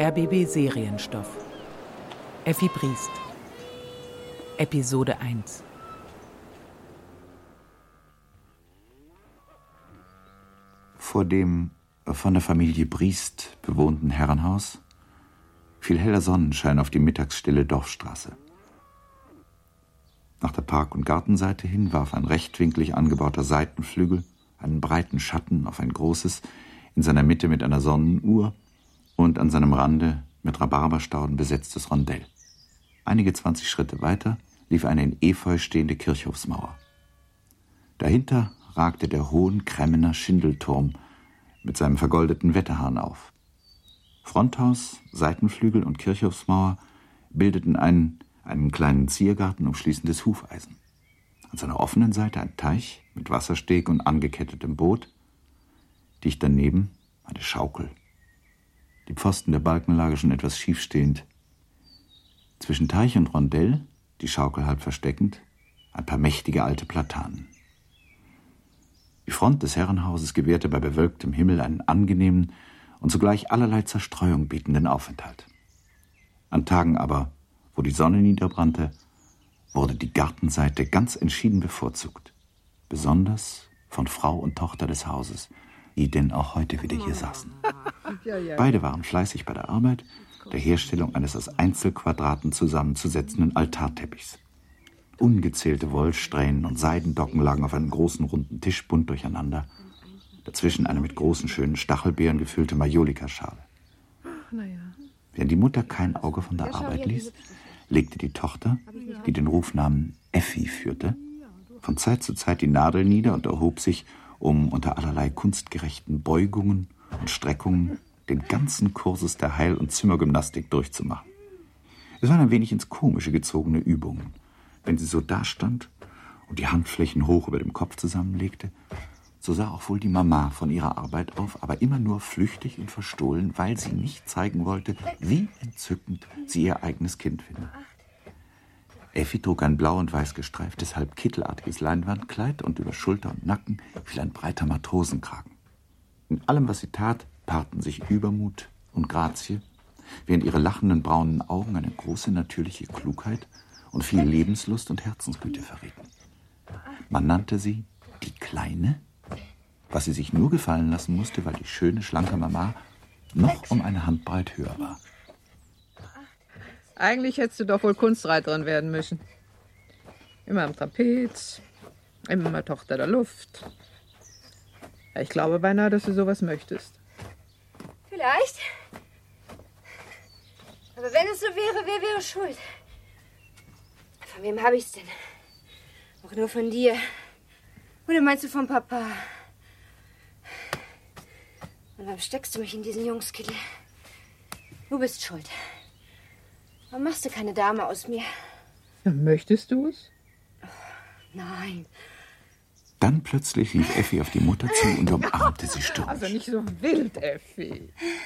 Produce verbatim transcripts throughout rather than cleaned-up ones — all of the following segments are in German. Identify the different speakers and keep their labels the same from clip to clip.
Speaker 1: R B B Serienstoff. Effi Briest. Episode eins.
Speaker 2: Vor dem von der Familie Briest bewohnten Herrenhaus fiel heller Sonnenschein auf die mittagsstille Dorfstraße. Nach der Park- und Gartenseite hin warf ein rechtwinklig angebauter Seitenflügel einen breiten Schatten auf ein großes, in seiner Mitte mit einer Sonnenuhr und an seinem Rande mit Rhabarberstauden besetztes Rondell. Einige zwanzig Schritte weiter lief eine in Efeu stehende Kirchhofsmauer. Dahinter ragte der Hohenkremmener Schindelturm mit seinem vergoldeten Wetterhahn auf. Fronthaus, Seitenflügel und Kirchhofsmauer bildeten einen, einen kleinen Ziergarten umschließendes Hufeisen. An seiner offenen Seite ein Teich mit Wassersteg und angekettetem Boot, dicht daneben eine Schaukel. Die Pfosten der Balkenlage schon etwas schiefstehend. Zwischen Teich und Rondell, die Schaukel halb versteckend, ein paar mächtige alte Platanen. Die Front des Herrenhauses gewährte bei bewölktem Himmel einen angenehmen und zugleich allerlei Zerstreuung bietenden Aufenthalt. An Tagen aber, wo die Sonne niederbrannte, wurde die Gartenseite ganz entschieden bevorzugt, besonders von Frau und Tochter des Hauses, die denn auch heute wieder hier saßen. Beide waren fleißig bei der Arbeit, der Herstellung eines aus Einzelquadraten zusammenzusetzenden Altarteppichs. Ungezählte Wollsträhnen und Seidendocken lagen auf einem großen runden Tisch bunt durcheinander. Dazwischen eine mit großen schönen Stachelbeeren gefüllte Majolikaschale. Während die Mutter kein Auge von der Arbeit ließ, legte die Tochter, die den Rufnamen Effi führte, von Zeit zu Zeit die Nadel nieder und erhob sich, um unter allerlei kunstgerechten Beugungen und Streckungen den ganzen Kursus der Heil- und Zimmergymnastik durchzumachen. Es waren ein wenig ins Komische gezogene Übungen. Wenn sie so dastand und die Handflächen hoch über dem Kopf zusammenlegte, so sah auch wohl die Mama von ihrer Arbeit auf, aber immer nur flüchtig und verstohlen, weil sie nicht zeigen wollte, wie entzückend sie ihr eigenes Kind findet. Effi trug ein blau und weiß gestreiftes, halb kittelartiges Leinwandkleid und über Schulter und Nacken fiel ein breiter Matrosenkragen. In allem, was sie tat, paarten sich Übermut und Grazie, während ihre lachenden braunen Augen eine große natürliche Klugheit und viel Lebenslust und Herzensgüte verrieten. Man nannte sie die Kleine, was sie sich nur gefallen lassen musste, weil die schöne, schlanke Mama noch um eine Handbreit höher war.
Speaker 3: Eigentlich hättest du doch wohl Kunstreiterin werden müssen. Immer am Trapez, immer Tochter der Luft. Ja, ich glaube beinahe, dass du sowas möchtest.
Speaker 4: Vielleicht. Aber wenn es so wäre, wer wäre schuld? Von wem habe ich es denn? Auch nur von dir. Oder meinst du von Papa? Und warum steckst du mich in diesen Jungskittel? Du bist schuld. Warum machst du keine Dame aus mir?
Speaker 3: Ja, möchtest du es?
Speaker 4: Oh, nein.
Speaker 2: Dann plötzlich lief Effi auf die Mutter zu und umarmte sie stürmisch.
Speaker 3: Also nicht so wild, Effi.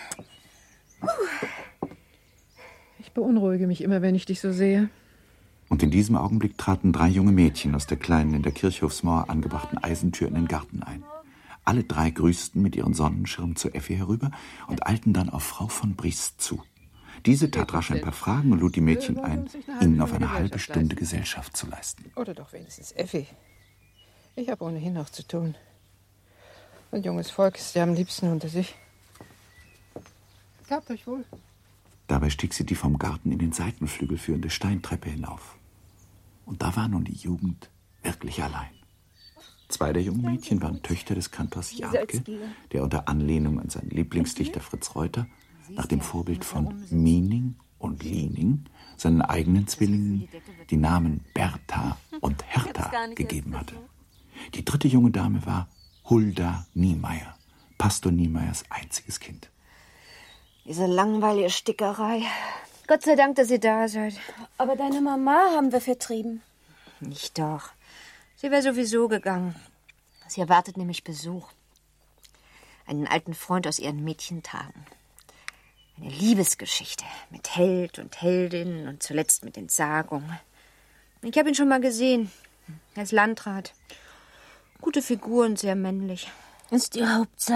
Speaker 3: Ich beunruhige mich immer, wenn ich dich so sehe.
Speaker 2: Und in diesem Augenblick traten drei junge Mädchen aus der kleinen, in der Kirchhofsmauer angebrachten Eisentür in den Garten ein. Alle drei grüßten mit ihren Sonnenschirmen zu Effi herüber und eilten dann auf Frau von Briest zu. Diese tat rasch ein paar Fragen und lud die Mädchen ein, ihnen auf eine halbe Stunde Gesellschaft zu leisten.
Speaker 3: Oder doch wenigstens Effi. Ich habe ohnehin noch zu tun. Ein junges Volk ist ja am liebsten unter sich. Gehabt euch wohl.
Speaker 2: Dabei stieg sie die vom Garten in den Seitenflügel führende Steintreppe hinauf. Und da war nun die Jugend wirklich allein. Zwei der jungen Mädchen waren Töchter des Kantors Jahnke, der unter Anlehnung an seinen Lieblingsdichter Fritz Reuter nach dem Vorbild von Miening und Liening seinen eigenen Zwillingen die Namen Bertha und Hertha gegeben hatte. Die dritte junge Dame war Hulda Niemeyer, Pastor Niemeyers einziges Kind.
Speaker 4: Diese langweilige Stickerei. Gott sei Dank, dass ihr da seid.
Speaker 5: Aber deine Mama haben wir vertrieben.
Speaker 4: Nicht doch. Sie wäre sowieso gegangen. Sie erwartet nämlich Besuch. Einen alten Freund aus ihren Mädchentagen. Eine Liebesgeschichte mit Held und Heldin und zuletzt mit Entsagung. Ich habe ihn schon mal gesehen. Er ist Landrat. Gute Figur und sehr männlich.
Speaker 5: Ist die Hauptsache,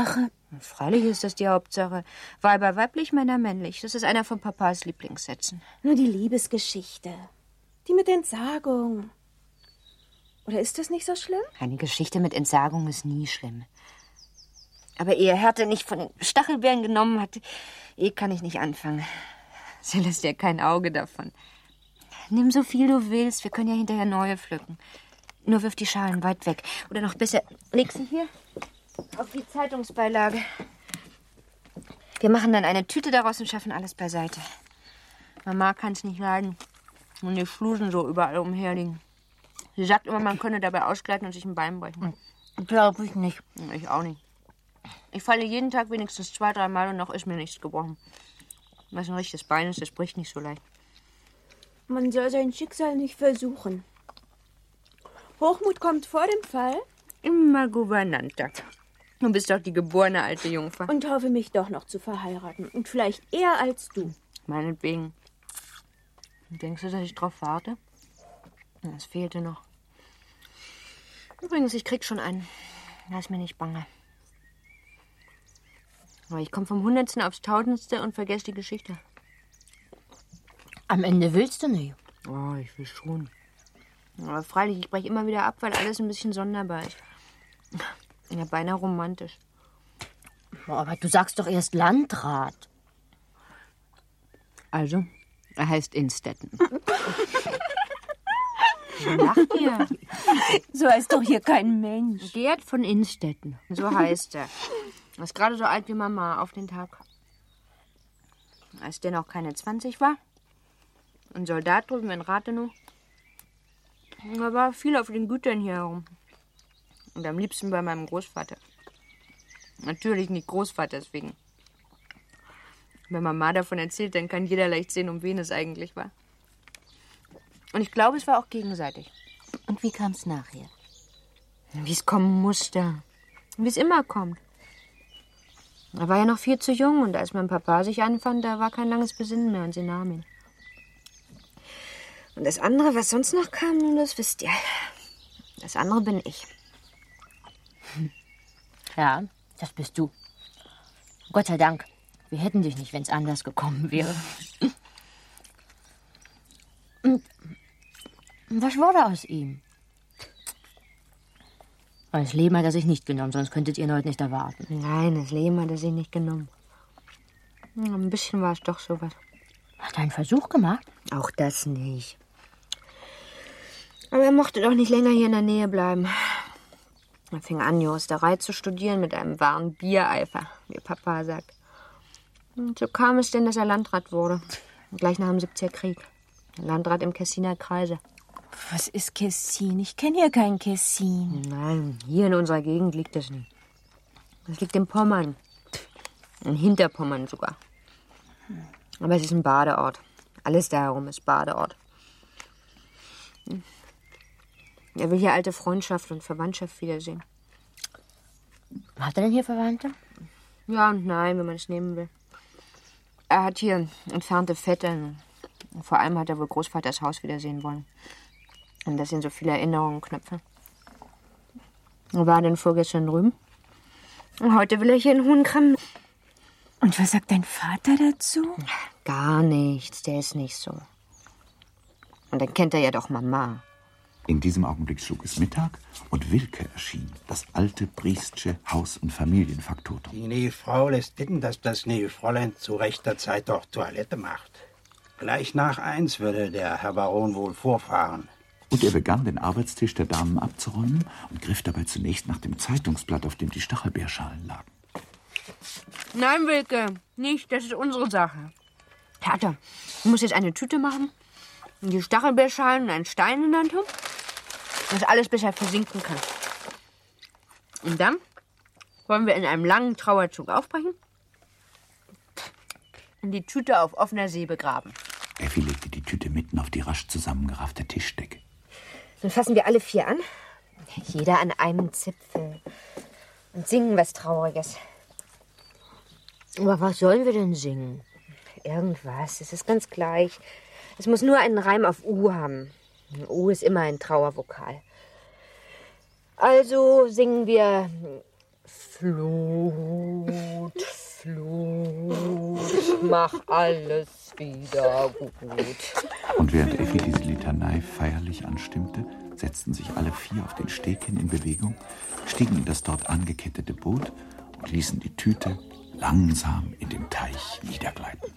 Speaker 4: Freilich ist das die Hauptsache. Weiber weiblich, Männer männlich. Das ist einer von Papas Lieblingssätzen.
Speaker 5: Nur die Liebesgeschichte. Die mit Entsagung. Oder ist das nicht so schlimm?
Speaker 4: Eine Geschichte mit Entsagung ist nie schlimm. Aber ehe Härte nicht von den Stachelbeeren genommen hat, eh kann ich nicht anfangen. Sie lässt ja kein Auge davon. Nimm so viel du willst, wir können ja hinterher neue pflücken. Nur wirf die Schalen weit weg. Oder noch besser, leg sie hier auf die Zeitungsbeilage. Wir machen dann eine Tüte daraus und schaffen alles beiseite. Mama kann es nicht leiden, wenn die Flusen so überall umherliegen. Sie sagt immer, man könne dabei ausgleiten und sich ein Bein brechen. Glaube ich nicht. Ich auch nicht. Ich falle jeden Tag wenigstens zwei, drei Mal und noch ist mir nichts gebrochen. Was ein richtiges Bein ist, das bricht nicht so leicht.
Speaker 5: Man soll sein Schicksal nicht versuchen. Hochmut kommt vor dem Fall.
Speaker 4: Immer Gouvernante. Du bist doch die geborene alte Jungfer.
Speaker 5: Und hoffe mich doch noch zu verheiraten. Und vielleicht eher als du.
Speaker 4: Meinetwegen. Denkst du, dass ich drauf warte? Das fehlte noch. Übrigens, ich krieg schon einen. Da ist mir nicht bange. Aber ich komme vom Hundertsten aufs Tausendste und vergesse die Geschichte.
Speaker 6: Am Ende willst du nicht.
Speaker 4: Oh, ich will schon. Aber freilich, ich breche immer wieder ab, weil alles ein bisschen sonderbar ist. Ja, beinahe romantisch.
Speaker 6: Aber du sagst doch erst Landrat.
Speaker 4: Also, er heißt Innstetten. Wo lacht ihr?
Speaker 5: So heißt doch hier kein Mensch.
Speaker 4: Gerd von Innstetten, so heißt er. Er ist gerade so alt wie Mama, auf den Tag. Als der noch keine zwanzig war. Ein Soldat drüben in Rathenow. Er war viel auf den Gütern hier herum. Und am liebsten bei meinem Großvater. Natürlich nicht Großvaters wegen. Wenn Mama davon erzählt, dann kann jeder leicht sehen, um wen es eigentlich war. Und ich glaube, es war auch gegenseitig.
Speaker 6: Und wie kam es nachher?
Speaker 4: Wie es kommen musste. Wie es immer kommt. Er war ja noch viel zu jung und als mein Papa sich anfand, da war kein langes Besinnen mehr und sie nahm ihn. Und das andere, was sonst noch kam, nun, das wisst ihr. Das andere bin ich.
Speaker 6: Ja, das bist du. Gott sei Dank. Wir hätten dich nicht, wenn es anders gekommen wäre. Und was wurde aus ihm? Das Leben hat er sich nicht genommen, sonst könntet ihr ihn heute nicht erwarten.
Speaker 4: Nein, das Leben hat er sich nicht genommen. Ein bisschen war es doch sowas.
Speaker 6: Hat er einen Versuch gemacht?
Speaker 4: Auch das nicht. Aber er mochte doch nicht länger hier in der Nähe bleiben. Er fing an, Juristerei zu studieren mit einem wahren Biereifer, wie Papa sagt. Und so kam es denn, dass er Landrat wurde. Gleich nach dem siebziger Krieg. Landrat im Kessiner Kreise.
Speaker 5: Was ist Kessin? Ich kenne hier kein Kessin.
Speaker 4: Nein, hier in unserer Gegend liegt es nicht. Das liegt in Pommern. In Hinterpommern sogar. Aber es ist ein Badeort. Alles da herum ist Badeort. Er will hier alte Freundschaft und Verwandtschaft wiedersehen.
Speaker 6: Hat er denn hier Verwandte?
Speaker 4: Ja und nein, wenn man es nehmen will. Er hat hier entfernte Vettern. Und vor allem hat er wohl Großvaters Haus wiedersehen wollen. Und das sind so viele Erinnerungen knöpfe. Er war denn vorgestern drüben. Und heute will er hier in Hohenkram.
Speaker 5: Und was sagt dein Vater dazu?
Speaker 4: Gar nichts, der ist nicht so. Und dann kennt er ja doch Mama.
Speaker 2: In diesem Augenblick schlug es Mittag und Wilke erschien, das alte Priestsche Haus- und Familienfaktotum.
Speaker 7: Die Nebenfrau lässt bitten, dass das Nebenfräulein zu rechter Zeit doch Toilette macht. Gleich nach eins würde der Herr Baron wohl vorfahren.
Speaker 2: Und er begann, den Arbeitstisch der Damen abzuräumen und griff dabei zunächst nach dem Zeitungsblatt, auf dem die Stachelbeerschalen lagen.
Speaker 4: Nein, Wilke, nicht. Das ist unsere Sache. Vater, du musst jetzt eine Tüte machen, die Stachelbeerschalen und einen Stein in der Hand haben, dass alles besser versinken kann. Und dann wollen wir in einem langen Trauerzug aufbrechen und die Tüte auf offener See begraben.
Speaker 2: Effi legte die Tüte mitten auf die rasch zusammengeraffte Tischdecke.
Speaker 4: Dann fassen wir alle vier an, jeder an einem Zipfel, und singen was Trauriges.
Speaker 6: Aber was sollen wir denn singen?
Speaker 4: Irgendwas, es ist ganz gleich. Es muss nur einen Reim auf U haben. U ist immer ein Trauervokal. Also singen wir
Speaker 8: Flut, Flut, mach alles wieder gut.
Speaker 2: Und während Effi diese Litanei feierlich anstimmte, setzten sich alle vier auf den Steg hin in Bewegung, stiegen in das dort angekettete Boot und ließen die Tüte langsam in dem Teich niedergleiten.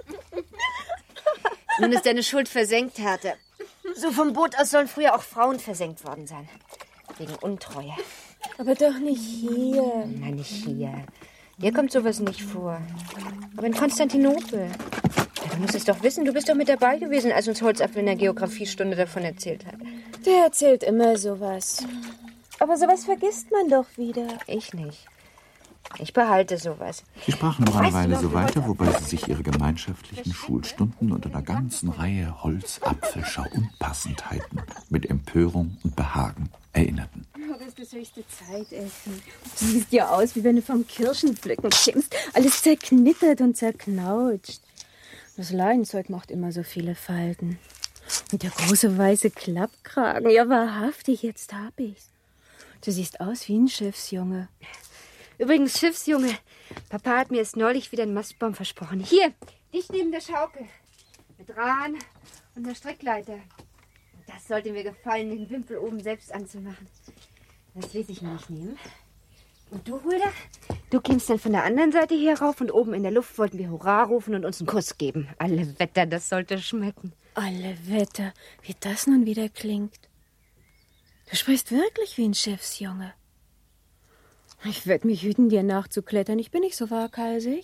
Speaker 4: Nun ist deine Schuld versenkt, Härte. So vom Boot aus sollen früher auch Frauen versenkt worden sein. Wegen Untreue.
Speaker 5: Aber doch nicht hier.
Speaker 4: Nein, nicht hier. Hier kommt sowas nicht vor. Aber in Konstantinopel. Ja, du musst es doch wissen. Du bist doch mit dabei gewesen, als uns Holzapfel in der Geografiestunde davon erzählt hat.
Speaker 5: Der erzählt immer sowas. Aber sowas vergisst man doch wieder.
Speaker 4: Ich nicht. Ich behalte sowas.
Speaker 2: Sie sprachen noch eine
Speaker 4: Weißt du
Speaker 2: Weile
Speaker 4: noch,
Speaker 2: so
Speaker 4: wie
Speaker 2: weiter,
Speaker 4: wir-
Speaker 2: wobei sie sich ihre gemeinschaftlichen Schulstunden und einer ganzen Reihe Holzapfelscher Unpassendheiten mit Empörung und Behagen erinnerten.
Speaker 5: Oh, das ist die höchste Zeit, Essen. Du siehst ja aus, wie wenn du vom Kirschenpflücken kämst. Alles zerknittert und zerknautscht. Das Leinzeug macht immer so viele Falten. Und der große weiße Klappkragen. Ja, wahrhaftig, jetzt hab ich's. Du siehst aus wie ein Schiffsjunge.
Speaker 4: Übrigens, Schiffsjunge, Papa hat mir erst neulich wieder einen Mastbaum versprochen. Hier, dicht neben der Schaukel. Mit Rahn und einer Strickleiter. Das sollte mir gefallen, den Wimpel oben selbst anzumachen. Das ließ ich mir nicht nehmen. Und du, Hulda? Du kämst dann von der anderen Seite hier rauf und oben in der Luft wollten wir Hurra rufen und uns einen Kuss geben. Alle Wetter, das sollte schmecken.
Speaker 5: Alle Wetter, wie das nun wieder klingt. Du sprichst wirklich wie ein Schiffsjunge. Ich werde mich hüten, dir nachzuklettern. Ich bin nicht so waghalsig.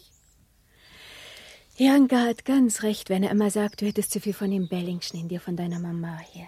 Speaker 5: Janka hat ganz recht, wenn er immer sagt, du hättest zu viel von dem Bellingschen in dir von deiner Mama her.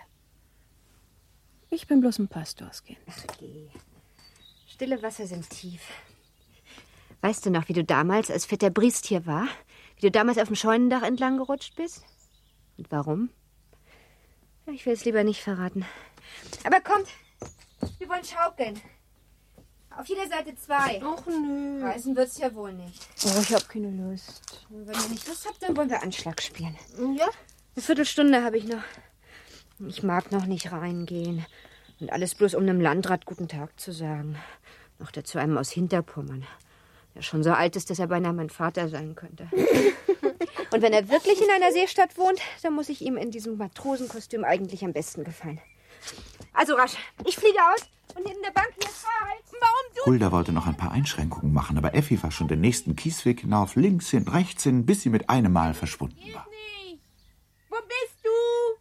Speaker 5: Ich bin bloß ein Pastorskind.
Speaker 4: Ach, geh. Stille Wasser sind tief. Weißt du noch, wie du damals, als Vetter Briest hier war, wie du damals auf dem Scheunendach entlang gerutscht bist? Und warum? Ich will es lieber nicht verraten. Aber kommt, wir wollen schaukeln. Auf jeder Seite zwei.
Speaker 8: Ach nö.
Speaker 4: Reißen wird's ja wohl nicht.
Speaker 5: Oh, ich hab keine Lust.
Speaker 4: Und wenn ihr nicht Lust habt, dann wollen wir Anschlag spielen.
Speaker 8: Ja?
Speaker 4: Eine Viertelstunde habe ich noch. Ich mag noch nicht reingehen. Und alles bloß, um einem Landrat guten Tag zu sagen. Noch dazu einem aus Hinterpommern. Der schon so alt ist, dass er beinahe mein Vater sein könnte. Und wenn er wirklich in einer Seestadt wohnt, dann muss ich ihm in diesem Matrosenkostüm eigentlich am besten gefallen. Also rasch, ich fliege aus und neben der Bank hier halt. Warum du?
Speaker 2: Hulda wollte noch ein paar Einschränkungen machen, aber Effi war schon den nächsten Kiesweg hinauf, links hin, rechts hin, bis sie mit einem Mal verschwunden war.
Speaker 5: Nicht. Wo bist du?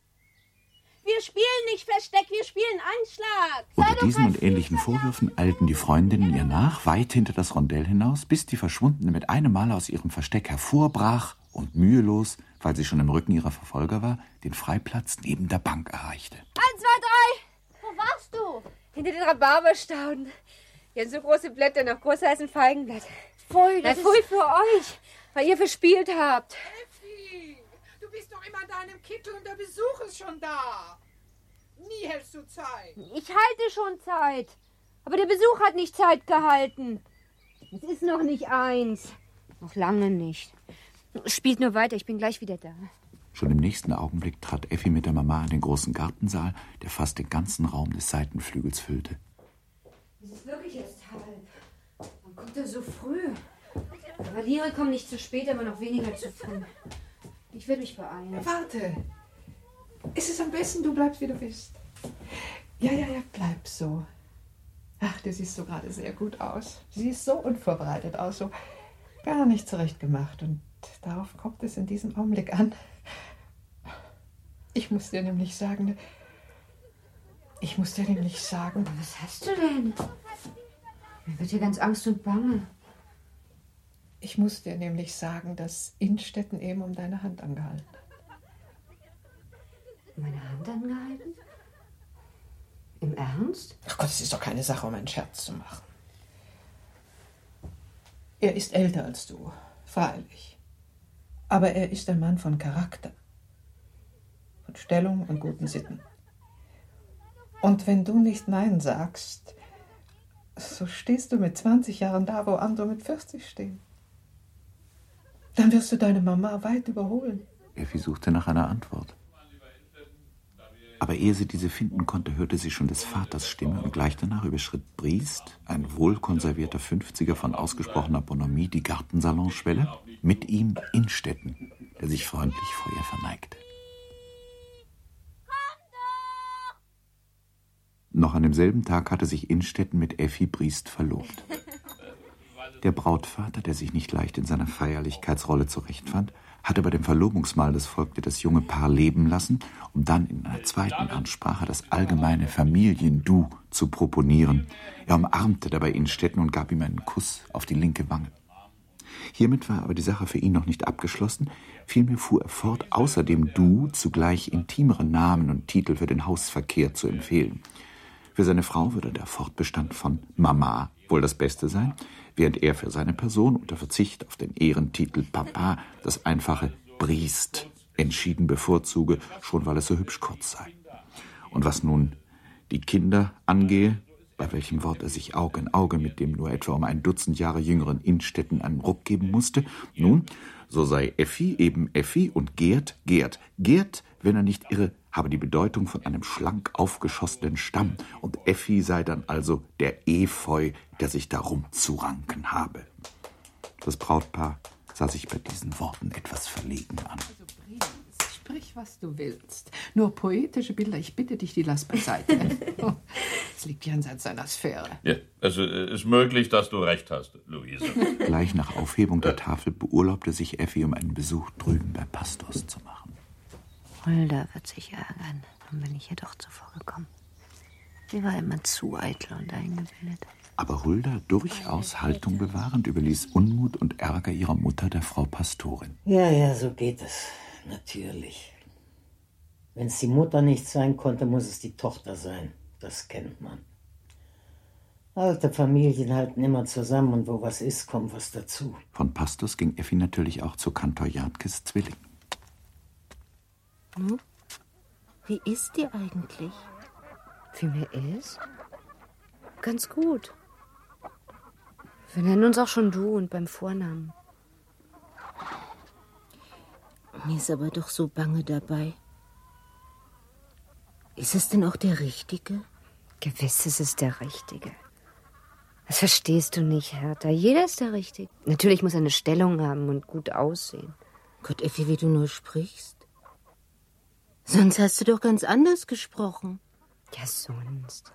Speaker 5: Wir spielen nicht Versteck, wir spielen Anschlag.
Speaker 2: Unter diesen und ähnlichen Vorwürfen eilten die Freundinnen ihr nach, weit hinter das Rondell hinaus, bis die Verschwundene mit einem Mal aus ihrem Versteck hervorbrach und mühelos, weil sie schon im Rücken ihrer Verfolger war, den Freiplatz neben der Bank erreichte.
Speaker 4: Eins, zwei, drei. Wo warst du? Hinter den Rhabarberstauden. Hier sind so große Blätter, noch größer als ein Feigenblatt. Pfui, das Na, pfui für euch, weil ihr verspielt habt.
Speaker 9: Effi, du bist doch immer in deinem Kittel und der Besuch ist schon da. Nie hältst du Zeit.
Speaker 4: Ich halte schon Zeit. Aber der Besuch hat nicht Zeit gehalten. Es ist noch nicht eins. Noch lange nicht. Spielt nur weiter, ich bin gleich wieder da.
Speaker 2: Schon im nächsten Augenblick trat Effi mit der Mama in den großen Gartensaal, der fast den ganzen Raum des Seitenflügels füllte.
Speaker 4: Es ist wirklich erst halb. Wann kommt er so früh? Kavaliere kommen nicht zu spät, aber noch weniger zu früh. Ich will mich beeilen.
Speaker 3: Warte. Es ist am besten, du bleibst, wie du bist. Ja, ja, ja, bleib so. Ach, du siehst so gerade sehr gut aus. Du siehst so unvorbereitet aus, so gar nicht zurechtgemacht. Und darauf kommt es in diesem Augenblick an. Ich muss dir nämlich sagen, ich muss dir nämlich sagen...
Speaker 4: Was hast du denn? Mir wird hier ganz Angst und Bange.
Speaker 3: Ich muss dir nämlich sagen, dass Innstetten eben um deine Hand angehalten hat.
Speaker 4: Meine Hand angehalten? Im Ernst?
Speaker 3: Ach Gott, es ist doch keine Sache, um einen Scherz zu machen. Er ist älter als du, freilich. Aber er ist ein Mann von Charakter, von Stellung und guten Sitten. Und wenn du nicht Nein sagst, so stehst du mit zwanzig Jahren da, wo andere mit vierzig stehen. Dann wirst du deine Mama weit überholen.
Speaker 2: Effi suchte nach einer Antwort. Aber ehe sie diese finden konnte, hörte sie schon des Vaters Stimme und gleich danach überschritt Briest, ein wohlkonservierter Fünfziger von ausgesprochener Bonhomie, die Gartensalonschwelle, mit ihm Innstetten, der sich freundlich vor ihr verneigte. Noch an demselben Tag hatte sich Innstetten mit Effi Briest verlobt. Der Brautvater, der sich nicht leicht in seiner Feierlichkeitsrolle zurechtfand, hatte bei dem Verlobungsmahl, das folgte, das junge Paar leben lassen, um dann in einer zweiten Ansprache das allgemeine Familien-Du zu proponieren. Er umarmte dabei Innstetten und gab ihm einen Kuss auf die linke Wange. Hiermit war aber die Sache für ihn noch nicht abgeschlossen, vielmehr fuhr er fort, außer dem Du zugleich intimere Namen und Titel für den Hausverkehr zu empfehlen. Für seine Frau würde der Fortbestand von Mama wohl das Beste sein, während er für seine Person unter Verzicht auf den Ehrentitel Papa das einfache Briest entschieden bevorzuge, schon weil es so hübsch kurz sei. Und was nun die Kinder angehe, bei welchem Wort er sich Auge in Auge mit dem nur etwa um ein Dutzend Jahre jüngeren Innstetten einen Ruck geben musste, nun, so sei Effi eben Effi und Gerd Gerd. Gerd, wenn er nicht irre, habe die Bedeutung von einem schlank aufgeschossenen Stamm und Effi sei dann also der Efeu, der sich darum zu ranken habe. Das Brautpaar sah sich bei diesen Worten etwas verlegen an.
Speaker 3: Sprich, was du willst. Nur poetische Bilder, ich bitte dich, die lass beiseite. Es liegt jenseits seiner Sphäre.
Speaker 10: Ja, es ist möglich, dass du recht hast, Luise.
Speaker 2: Gleich nach Aufhebung der Tafel beurlaubte sich Effi, um einen Besuch drüben bei Pastors zu machen.
Speaker 4: Hulda wird sich ärgern, dann bin ich ihr doch zuvor gekommen. Sie war immer zu eitel und eingebildet.
Speaker 2: Aber Hulda, durchaus Haltung bewahrend, überließ Unmut und Ärger ihrer Mutter, der Frau Pastorin.
Speaker 11: Ja, ja, so geht es. Natürlich. Wenn es die Mutter nicht sein konnte, muss es die Tochter sein. Das kennt man. Alte Familien halten immer zusammen und wo was ist, kommt was dazu.
Speaker 2: Von Pastors ging Effi natürlich auch zu Kantor Jadkes Zwilling.
Speaker 4: Hm? Wie ist die eigentlich? Wie mir ist? Ganz gut. Wir nennen uns auch schon du und beim Vornamen. Mir ist aber doch so bange dabei. Ist es denn auch der Richtige? Gewiss ist es der Richtige. Das verstehst du nicht, Hertha. Jeder ist der Richtige. Natürlich muss er eine Stellung haben und gut aussehen. Gott, Effi, wie du nur sprichst. Sonst hast du doch ganz anders gesprochen. Ja, sonst.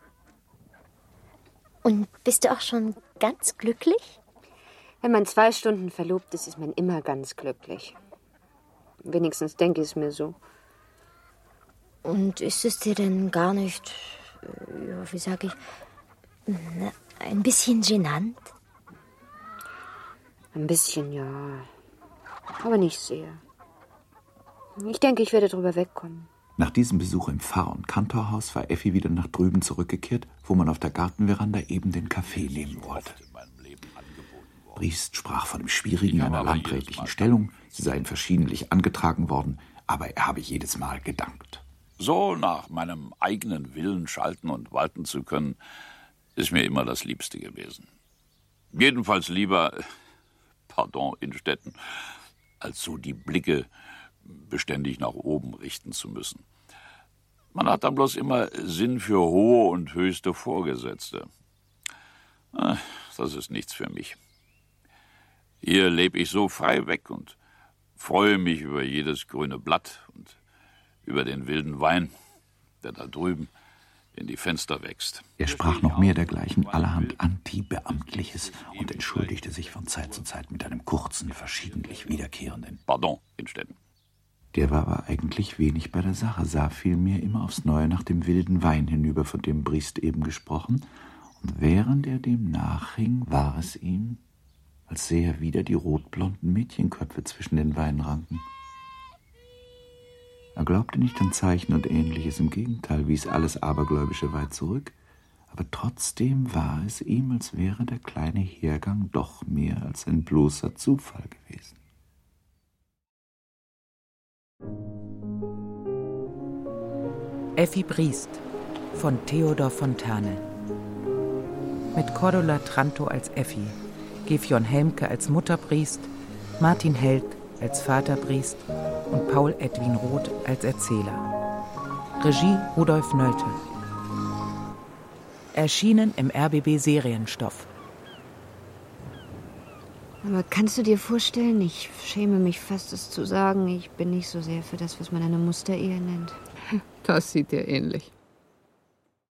Speaker 5: Und bist du auch schon ganz glücklich?
Speaker 4: Wenn man zwei Stunden verlobt ist, ist man immer ganz glücklich. Wenigstens denke ich es mir so.
Speaker 5: Und ist es dir denn gar nicht, ja, wie sag ich, ein bisschen genannt?
Speaker 4: Ein bisschen, ja. Aber nicht sehr. Ich denke, ich werde drüber wegkommen.
Speaker 2: Nach diesem Besuch im Pfarr- und Kantorhaus war Effi wieder nach drüben zurückgekehrt, wo man auf der Gartenveranda eben den Kaffee nehmen wollte. Briest sprach von dem Schwierigen einer landrätlichen Stellung, sie sei ihm verschiedentlich angetragen worden, aber er habe jedes Mal gedankt.
Speaker 10: So nach meinem eigenen Willen schalten und walten zu können, ist mir immer das Liebste gewesen. Jedenfalls lieber, pardon, Innstetten, als so die Blicke beständig nach oben richten zu müssen. Man hat dann bloß immer Sinn für hohe und höchste Vorgesetzte. Das ist nichts für mich. Hier lebe ich so frei weg und freue mich über jedes grüne Blatt und über den wilden Wein, der da drüben in die Fenster wächst.
Speaker 2: Er sprach noch mehr dergleichen, allerhand Antibeamtliches und entschuldigte sich von Zeit zu Zeit mit einem kurzen, verschiedentlich wiederkehrenden
Speaker 10: Pardon, Innstetten.
Speaker 2: Der war aber eigentlich wenig bei der Sache, sah vielmehr immer aufs Neue nach dem wilden Wein hinüber, von dem Briest eben gesprochen, und während er dem nachhing, war es ihm, als sähe er wieder die rotblonden Mädchenköpfe zwischen den Weinranken. Er glaubte nicht an Zeichen und Ähnliches, im Gegenteil, wies alles Abergläubische weit zurück, aber trotzdem war es ihm, als wäre der kleine Hergang doch mehr als ein bloßer Zufall gewesen.
Speaker 1: Effi Briest von Theodor Fontane. Mit Cordula Tranto als Effi, Gefjon Helmke als Mutter Briest, Martin Held als Vater Briest und Paul Edwin Roth als Erzähler. Regie Rudolf Nölte. Erschienen im R B B Serienstoff.
Speaker 4: Aber kannst du dir vorstellen, ich schäme mich fast, es zu sagen, ich bin nicht so sehr für das, was man eine Musterehe nennt.
Speaker 3: Das sieht dir ähnlich.